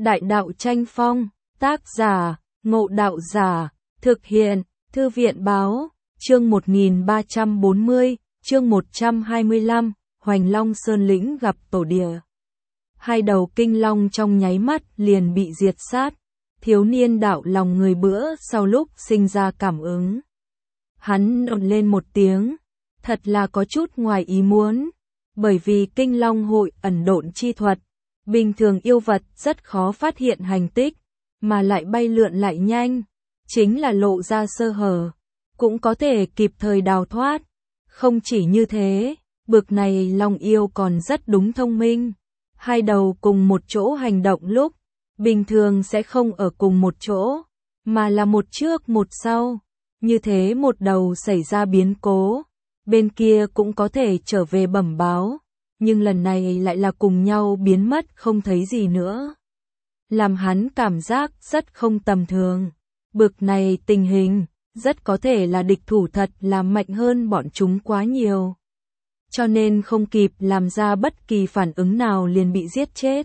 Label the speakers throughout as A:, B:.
A: Đại đạo tranh phong, tác giả, Ngộ Đạo Giả, thực hiện, Thư viện báo, chương 1340, chương 125, Hoành Long Sơn Lĩnh gặp tổ địa. Hai đầu kinh long trong nháy mắt liền bị diệt sát, thiếu niên đạo lòng người bữa sau lúc sinh ra cảm ứng. Hắn nộn lên một tiếng, thật là có chút ngoài ý muốn, bởi vì kinh long hội ẩn độn chi thuật, bình thường yêu vật rất khó phát hiện hành tích, mà lại bay lượn lại nhanh, chính là lộ ra sơ hở, cũng có thể kịp thời đào thoát. Không chỉ như thế, bực này long yêu còn rất đúng thông minh, hai đầu cùng một chỗ hành động lúc, bình thường sẽ không ở cùng một chỗ, mà là một trước một sau, như thế một đầu xảy ra biến cố, bên kia cũng có thể trở về bẩm báo, nhưng lần này lại là cùng nhau biến mất không thấy gì nữa. Làm hắn cảm giác rất không tầm thường, bực này tình hình, rất có thể là địch thủ thật là mạnh hơn bọn chúng quá nhiều. Cho nên không kịp làm ra bất kỳ phản ứng nào liền bị giết chết.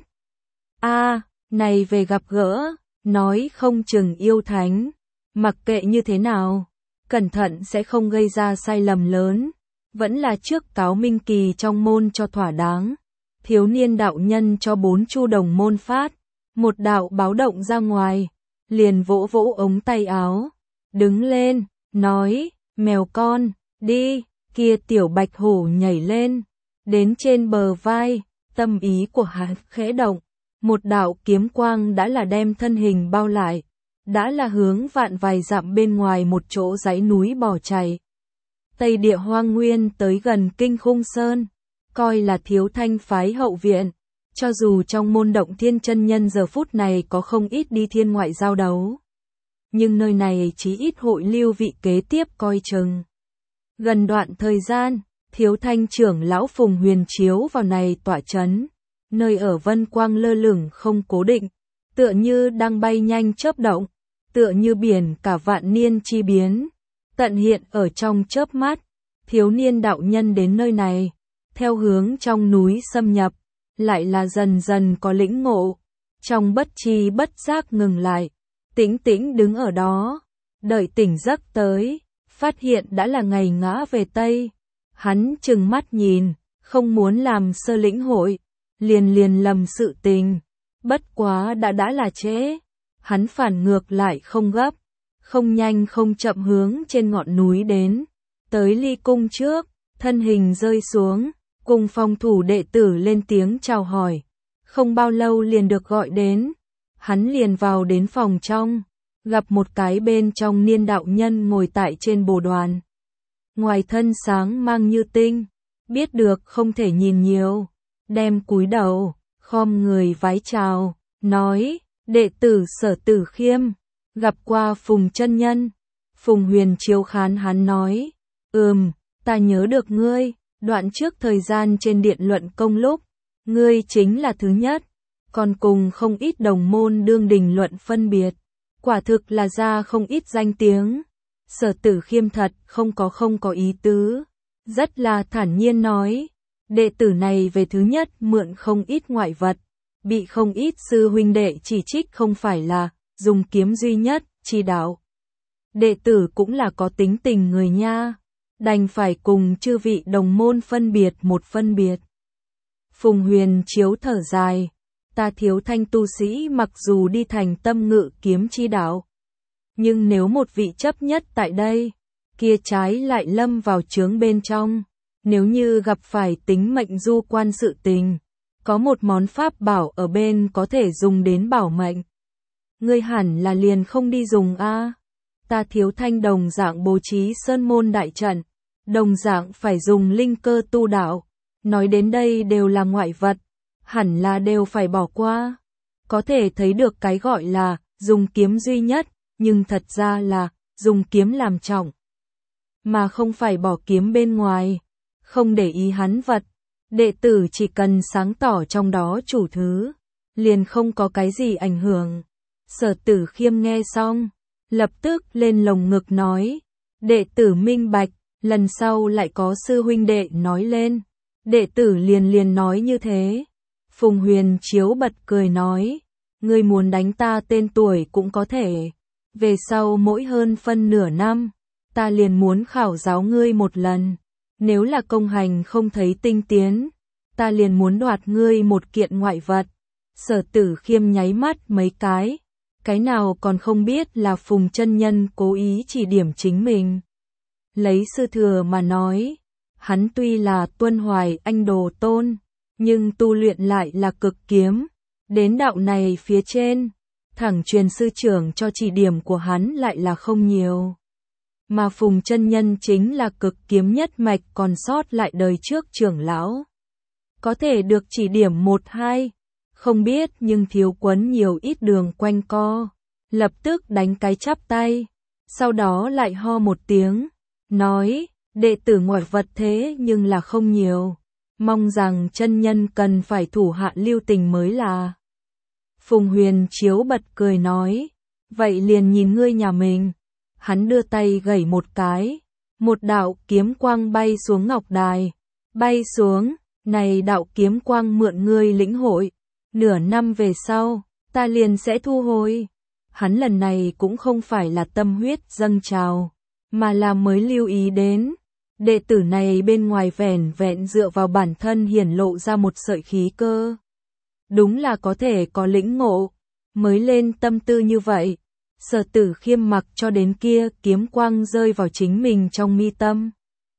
A: Này về gặp gỡ, nói không chừng yêu thánh, mặc kệ như thế nào, cẩn thận sẽ không gây ra sai lầm lớn, vẫn là trước cáo minh kỳ trong môn cho thỏa đáng. Thiếu niên đạo nhân cho 4 chu đồng môn phát, một đạo báo động ra ngoài, liền vỗ vỗ ống tay áo, đứng lên, nói, mèo con, đi, kia tiểu bạch hổ nhảy lên, đến trên bờ vai, tâm ý của hắn khẽ động, một đạo kiếm quang đã là đem thân hình bao lại, đã là hướng vạn vài dặm bên ngoài một chỗ dãy núi bỏ chạy. Tây địa hoang nguyên tới gần Kinh Khung Sơn, coi là Thiếu Thanh phái hậu viện, cho dù trong môn Động Thiên chân nhân giờ phút này có không ít đi thiên ngoại giao đấu, nhưng nơi này chí ít hội lưu vị kế tiếp coi chừng. Gần đoạn thời gian, Thiếu Thanh trưởng lão Phùng Huyền chiếu vào này tọa chấn, nơi ở vân quang lơ lửng không cố định, tựa như đang bay nhanh chớp động, tựa như biển cả vạn niên chi biến, tận hiện ở trong chớp mắt. Thiếu niên đạo nhân đến nơi này, theo hướng trong núi xâm nhập, lại là dần dần có lĩnh ngộ, trong bất tri bất giác ngừng lại, tĩnh tĩnh đứng ở đó, đợi tỉnh giấc tới, phát hiện đã là ngày ngã về Tây. Hắn trừng mắt nhìn, không muốn làm sơ lĩnh hội, liền lầm sự tình, bất quá đã là trễ. Hắn phản ngược lại không gấp, không nhanh không chậm hướng trên ngọn núi đến, tới ly cung trước, thân hình rơi xuống, cùng phòng thủ đệ tử lên tiếng chào hỏi, không bao lâu liền được gọi đến. Hắn liền vào đến phòng trong, gặp một cái bên trong niên đạo nhân ngồi tại trên bồ đoàn. Ngoài thân sáng mang như tinh, biết được không thể nhìn nhiều, đem cúi đầu, khom người vái chào, nói, đệ tử Sở Tử Khiêm, gặp qua Phùng chân nhân. Phùng Huyền chiếu khán hắn nói, ta nhớ được ngươi, đoạn trước thời gian trên điện luận công lúc, ngươi chính là thứ nhất, còn cùng không ít đồng môn đương đình luận phân biệt, quả thực là ra không ít danh tiếng. Sở Tử Khiêm thật không có ý tứ, rất là thản nhiên nói, đệ tử này về thứ nhất mượn không ít ngoại vật, bị không ít sư huynh đệ chỉ trích không phải là dùng kiếm duy nhất chỉ đạo. Đệ tử cũng là có tính tình người nha, đành phải cùng chư vị đồng môn phân biệt một phân biệt. Phùng Huyền chiếu thở dài, ta Thiếu Thanh tu sĩ mặc dù đi thành tâm ngự kiếm chi đạo, nhưng nếu một vị chấp nhất tại đây, kia trái lại lâm vào chướng bên trong, nếu như gặp phải tính mệnh du quan sự tình, có một món pháp bảo ở bên có thể dùng đến bảo mệnh. Ngươi hẳn là liền không đi dùng a. Ta Thiếu Thanh đồng dạng bố trí sơn môn đại trận, đồng dạng phải dùng linh cơ tu đạo, nói đến đây đều là ngoại vật, hẳn là đều phải bỏ qua. Có thể thấy được cái gọi là dùng kiếm duy nhất, nhưng thật ra là dùng kiếm làm trọng, mà không phải bỏ kiếm bên ngoài, không để ý hắn vật. Đệ tử chỉ cần sáng tỏ trong đó chủ thứ, liền không có cái gì ảnh hưởng. Sở Tử Khiêm nghe xong, lập tức lên lồng ngực nói, đệ tử minh bạch, lần sau lại có sư huynh đệ nói lên, đệ tử liền nói như thế. Phùng Huyền chiếu bật cười nói, ngươi muốn đánh ta tên tuổi cũng có thể. Về sau mỗi hơn phân nửa năm, ta liền muốn khảo giáo ngươi một lần. Nếu là công hành không thấy tinh tiến, ta liền muốn đoạt ngươi một kiện ngoại vật. Sở Tử Khiêm nháy mắt mấy cái nào còn không biết là Phùng chân nhân cố ý chỉ điểm chính mình. Lấy sư thừa mà nói, hắn tuy là Tuân Hoài Anh đồ tôn, nhưng tu luyện lại là cực kiếm. Đến đạo này phía trên, thẳng truyền sư trưởng cho chỉ điểm của hắn lại là không nhiều. Mà Phùng chân nhân chính là cực kiếm nhất mạch còn sót lại đời trước trưởng lão. Có thể được chỉ điểm một hai, không biết nhưng thiếu quấn nhiều ít đường quanh co. Lập tức đánh cái chắp tay, sau đó lại ho một tiếng, nói, đệ tử ngoại vật thế nhưng là không nhiều. Mong rằng chân nhân cần phải thủ hạ lưu tình mới là. Phùng Huyền Chiếu bật cười nói, vậy liền nhìn ngươi nhà mình. Hắn đưa tay gẩy một cái, một đạo kiếm quang bay xuống ngọc đài, bay xuống, này đạo kiếm quang mượn ngươi lĩnh hội, nửa năm về sau, ta liền sẽ thu hồi. Hắn lần này cũng không phải là tâm huyết dâng trào, mà là mới lưu ý đến, đệ tử này bên ngoài vẻn vẹn dựa vào bản thân hiển lộ ra một sợi khí cơ. Đúng là có thể có lĩnh ngộ, mới lên tâm tư như vậy. Sở Tử Khiêm mặc cho đến kia kiếm quang rơi vào chính mình trong mi tâm.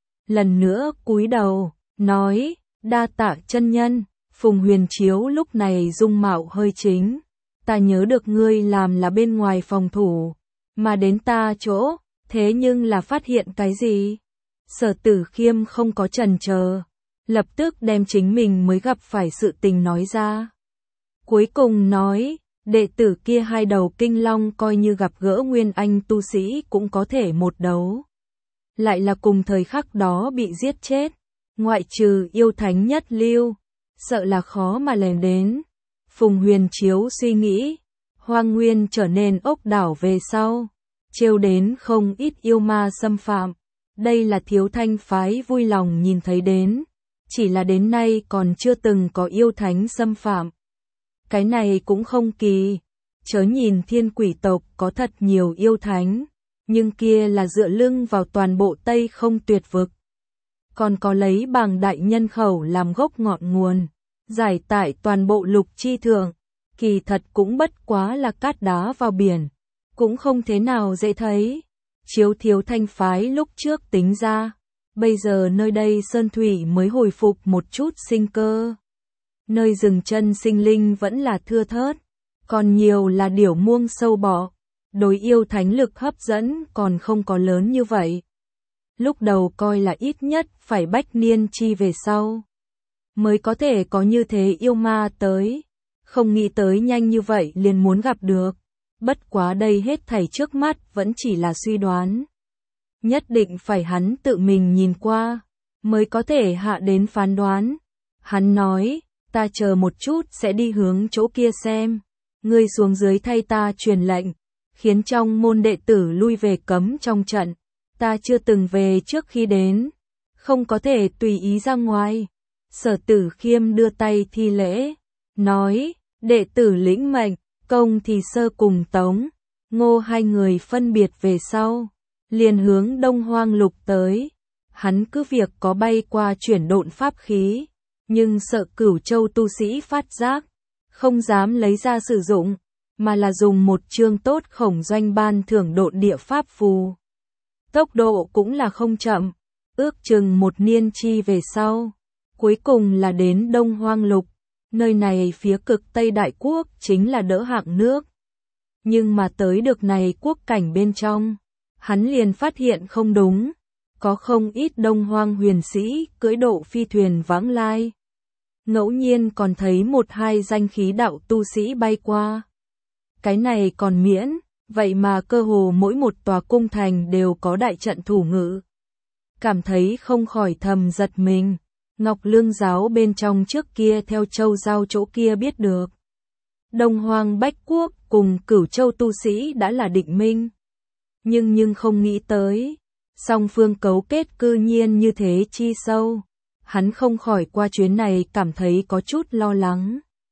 A: Lần nữa cúi đầu, nói, đa tạ chân nhân. Phùng Huyền Chiếu lúc này dung mạo hơi chính. Ta nhớ được ngươi làm là bên ngoài phòng thủ, mà đến ta chỗ, thế nhưng là phát hiện cái gì? Sở Tử Khiêm không có chần chờ, lập tức đem chính mình mới gặp phải sự tình nói ra. Cuối cùng nói, đệ tử kia hai đầu kinh long coi như gặp gỡ nguyên anh tu sĩ cũng có thể một đấu. Lại là cùng thời khắc đó bị giết chết, ngoại trừ yêu thánh nhất lưu, sợ là khó mà lèn đến. Phùng Huyền Chiếu suy nghĩ, Hoang Nguyên trở nên ốc đảo về sau, trêu đến không ít yêu ma xâm phạm. Đây là Thiếu Thanh phái vui lòng nhìn thấy đến, chỉ là đến nay còn chưa từng có yêu thánh xâm phạm. Cái này cũng không kỳ, chớ nhìn Thiên Quỷ tộc có thật nhiều yêu thánh, nhưng kia là dựa lưng vào toàn bộ Tây Không Tuyệt vực. Còn có lấy Bàng đại nhân khẩu làm gốc ngọn nguồn, giải tải toàn bộ lục chi thượng, kỳ thật cũng bất quá là cát đá vào biển, cũng không thế nào dễ thấy. Chiếu Thiếu Thanh phái lúc trước tính ra, bây giờ nơi đây sơn thủy mới hồi phục một chút sinh cơ. Nơi dừng chân sinh linh vẫn là thưa thớt, còn nhiều là điểu muông sâu bọ, đối yêu thánh lực hấp dẫn còn không có lớn như vậy. Lúc đầu coi là ít nhất phải bách niên chi về sau, mới có thể có như thế yêu ma tới, không nghĩ tới nhanh như vậy liền muốn gặp được. Bất quá đây hết thảy trước mắt vẫn chỉ là suy đoán. Nhất định phải hắn tự mình nhìn qua, mới có thể hạ đến phán đoán. Hắn nói, ta chờ một chút sẽ đi hướng chỗ kia xem. Ngươi xuống dưới thay ta truyền lệnh, khiến trong môn đệ tử lui về cấm trong trận. Ta chưa từng về trước khi đến, không có thể tùy ý ra ngoài. Sở Tử Khiêm đưa tay thi lễ, nói, đệ tử lĩnh mệnh. Công thì Sơ cùng Tống, Ngô hai người phân biệt về sau, liền hướng Đông Hoang Lục tới. Hắn cứ việc có bay qua chuyển độn pháp khí, nhưng sợ Cửu Châu tu sĩ phát giác, không dám lấy ra sử dụng, mà là dùng một chương tốt khổng doanh ban thưởng độn địa pháp phù. Tốc độ cũng là không chậm, ước chừng một niên chi về sau, cuối cùng là đến Đông Hoang Lục. Nơi này phía cực Tây Đại Quốc chính là đỡ hạng nước. Nhưng mà tới được này quốc cảnh bên trong, hắn liền phát hiện không đúng. Có không ít Đông Hoang huyền sĩ cưỡi độ phi thuyền vãng lai. Ngẫu nhiên còn thấy một hai danh khí đạo tu sĩ bay qua. Cái này còn miễn, vậy mà cơ hồ mỗi một tòa cung thành đều có đại trận thủ ngự. Cảm thấy không khỏi thầm giật mình. Ngọc Lương giáo bên trong trước kia theo Châu Giao chỗ kia biết được. Đông Hoang Bách Quốc cùng Cửu Châu tu sĩ đã là định minh. Nhưng không nghĩ tới, song phương cấu kết cư nhiên như thế chi sâu. Hắn không khỏi qua chuyến này cảm thấy có chút lo lắng.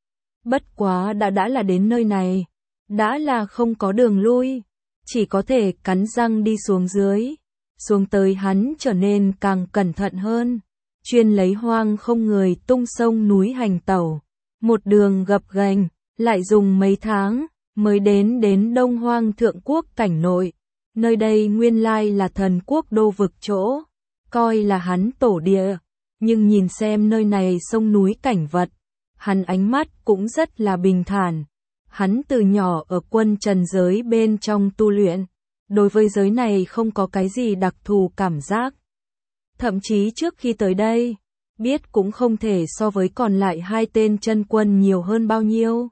A: Bất quá đã là đến nơi này, đã là không có đường lui, chỉ có thể cắn răng đi xuống dưới. Xuống tới hắn trở nên càng cẩn thận hơn, chuyên lấy hoang không người tung sông núi hành tẩu, một đường gập ghềnh, lại dùng mấy tháng mới đến Đông Hoang Thượng Quốc cảnh nội. Nơi đây nguyên lai là thần quốc đô vực chỗ, coi là hắn tổ địa, nhưng nhìn xem nơi này sông núi cảnh vật, hắn ánh mắt cũng rất là bình thản. Hắn từ nhỏ ở quân trần giới bên trong tu luyện, đối với giới này không có cái gì đặc thù cảm giác. Thậm chí trước khi tới đây, biết cũng không thể so với còn lại hai tên chân quân nhiều hơn bao nhiêu.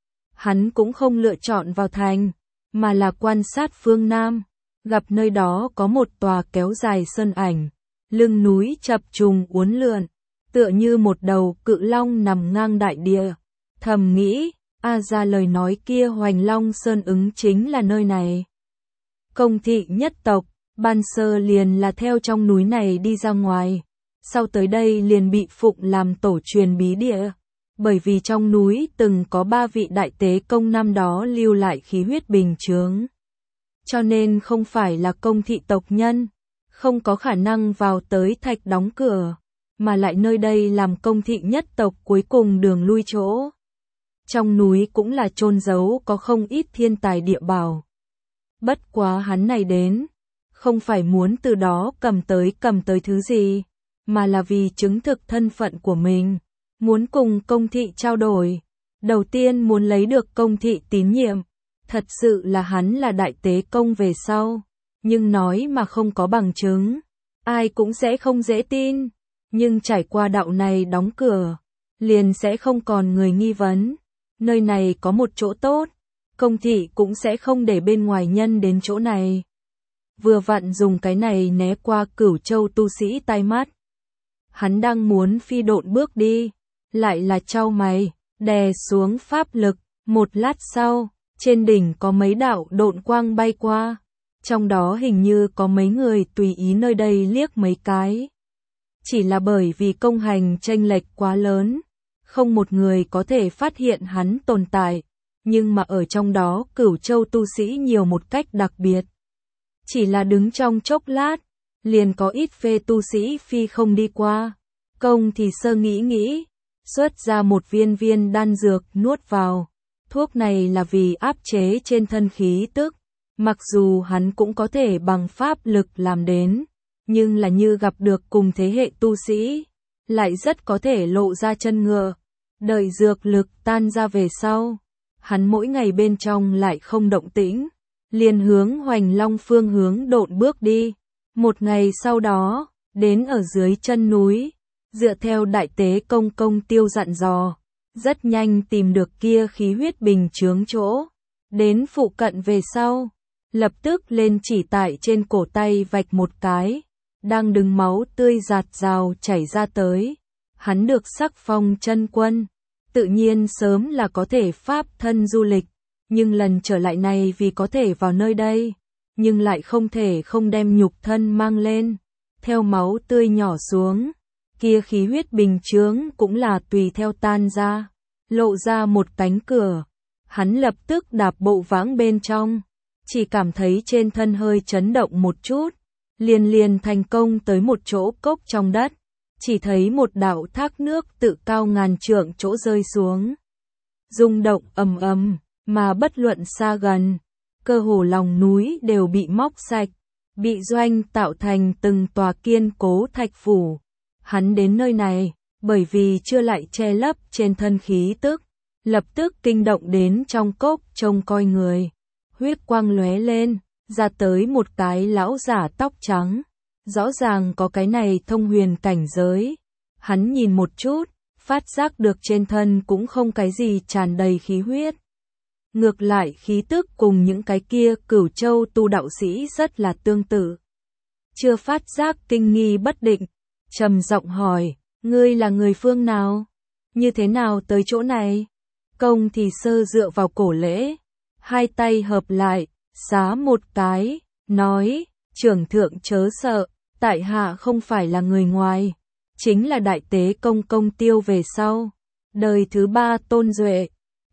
A: Hắn cũng không lựa chọn vào thành, mà là quan sát phương Nam, gặp nơi đó có một tòa kéo dài sơn ảnh, lưng núi chập trùng uốn lượn, tựa như một đầu cự long nằm ngang đại địa. Thầm nghĩ, ra lời nói kia Hoành Long Sơn ứng chính là nơi này. Công thị nhất tộc, ban sơ liền là theo trong núi này đi ra ngoài, sau tới đây liền bị phụng làm tổ truyền bí địa, bởi vì trong núi từng có 3 vị đại tế công năm đó lưu lại khí huyết bình chướng. Cho nên không phải là công thị tộc nhân, không có khả năng vào tới thạch đóng cửa, mà lại nơi đây làm công thị nhất tộc cuối cùng đường lui chỗ. Trong núi cũng là chôn giấu có không ít thiên tài địa bảo. Bất quá hắn này đến, không phải muốn từ đó cầm tới thứ gì, mà là vì chứng thực thân phận của mình, muốn cùng công thị trao đổi. Đầu tiên muốn lấy được công thị tín nhiệm, thật sự là hắn là đại tế công về sau, nhưng nói mà không có bằng chứng, ai cũng sẽ không dễ tin, nhưng trải qua đạo này đóng cửa, liền sẽ không còn người nghi vấn. Nơi này có một chỗ tốt, công thị cũng sẽ không để bên ngoài nhân đến chỗ này. Vừa vặn dùng cái này né qua Cửu Châu tu sĩ tai mắt. Hắn đang muốn phi độn bước đi, lại là chau mày, đè xuống pháp lực, một lát sau, trên đỉnh có mấy đạo độn quang bay qua, trong đó hình như có mấy người tùy ý nơi đây liếc mấy cái. Chỉ là bởi vì công hành chênh lệch quá lớn, không một người có thể phát hiện hắn tồn tại, nhưng mà ở trong đó Cửu Châu tu sĩ nhiều một cách đặc biệt. Chỉ là đứng trong chốc lát, liền có ít phê tu sĩ phi không đi qua. Công thì sơ nghĩ, xuất ra một viên đan dược nuốt vào. Thuốc này là vì áp chế trên thân khí tức, mặc dù hắn cũng có thể bằng pháp lực làm đến, nhưng là như gặp được cùng thế hệ tu sĩ, lại rất có thể lộ ra chân ngựa. Đợi dược lực tan ra về sau, hắn mỗi ngày bên trong lại không động tĩnh, liền hướng Hoành Long phương hướng độn bước đi. Một ngày sau đó, đến ở dưới chân núi, dựa theo đại tế công tiêu dặn dò, rất nhanh tìm được kia khí huyết bình chướng chỗ. Đến phụ cận về sau, lập tức lên chỉ tại trên cổ tay vạch một cái, đang đứng máu tươi giạt rào chảy ra tới. Hắn được sắc phong chân quân, tự nhiên sớm là có thể pháp thân du lịch, nhưng lần trở lại này vì có thể vào nơi đây, nhưng lại không thể không đem nhục thân mang lên. Theo máu tươi nhỏ xuống, kia khí huyết bình chướng cũng là tùy theo tan ra, lộ ra một cánh cửa. Hắn lập tức đạp bộ vãng bên trong, chỉ cảm thấy trên thân hơi chấn động một chút, liền thành công tới một chỗ cốc trong đất, chỉ thấy một đạo thác nước tự cao ngàn trượng chỗ rơi xuống. Rung động ầm ầm, mà bất luận xa gần, cơ hồ lòng núi đều bị móc sạch, bị doanh tạo thành từng tòa kiên cố thạch phủ. Hắn đến nơi này, bởi vì chưa lại che lấp trên thân khí tức, lập tức kinh động đến trong cốc trông coi người. Huyết quang lóe lên, ra tới một cái lão giả tóc trắng. Rõ ràng có cái này thông huyền cảnh giới. Hắn nhìn một chút, phát giác được trên thân cũng không cái gì tràn đầy khí huyết. Ngược lại khí tức cùng những cái kia Cửu Châu tu đạo sĩ rất là tương tự. Chưa phát giác kinh nghi bất định, trầm giọng hỏi, ngươi là người phương nào? Như thế nào tới chỗ này? Công thì sơ dựa vào cổ lễ, hai tay hợp lại, xá một cái, nói, trưởng thượng chớ sợ, tại hạ không phải là người ngoài, chính là đại tế công tiêu về sau, đời thứ 3 Tôn Duệ,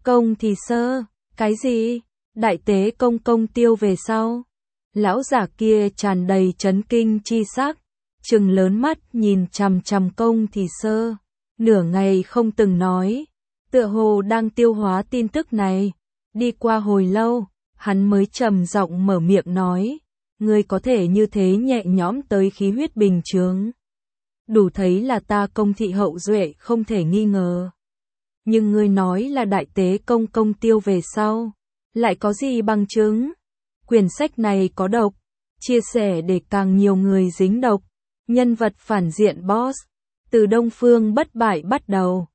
A: Công thì sơ, cái gì? Đại tế công công tiêu về sau. Lão giả kia tràn đầy chấn kinh chi sắc, trừng lớn mắt nhìn chằm chằm Công thì sơ, nửa ngày không từng nói, tựa hồ đang tiêu hóa tin tức này. Đi qua hồi lâu, hắn mới trầm giọng mở miệng nói, ngươi có thể như thế nhẹ nhõm tới khí huyết bình chướng, đủ thấy là ta Công thị hậu duệ không thể nghi ngờ. Nhưng ngươi nói là đại tế công công tiêu về sau, lại có gì bằng chứng? Quyển sách này có độc, chia sẻ để càng nhiều người dính độc. Nhân vật phản diện boss, từ Đông Phương bất bại bắt đầu.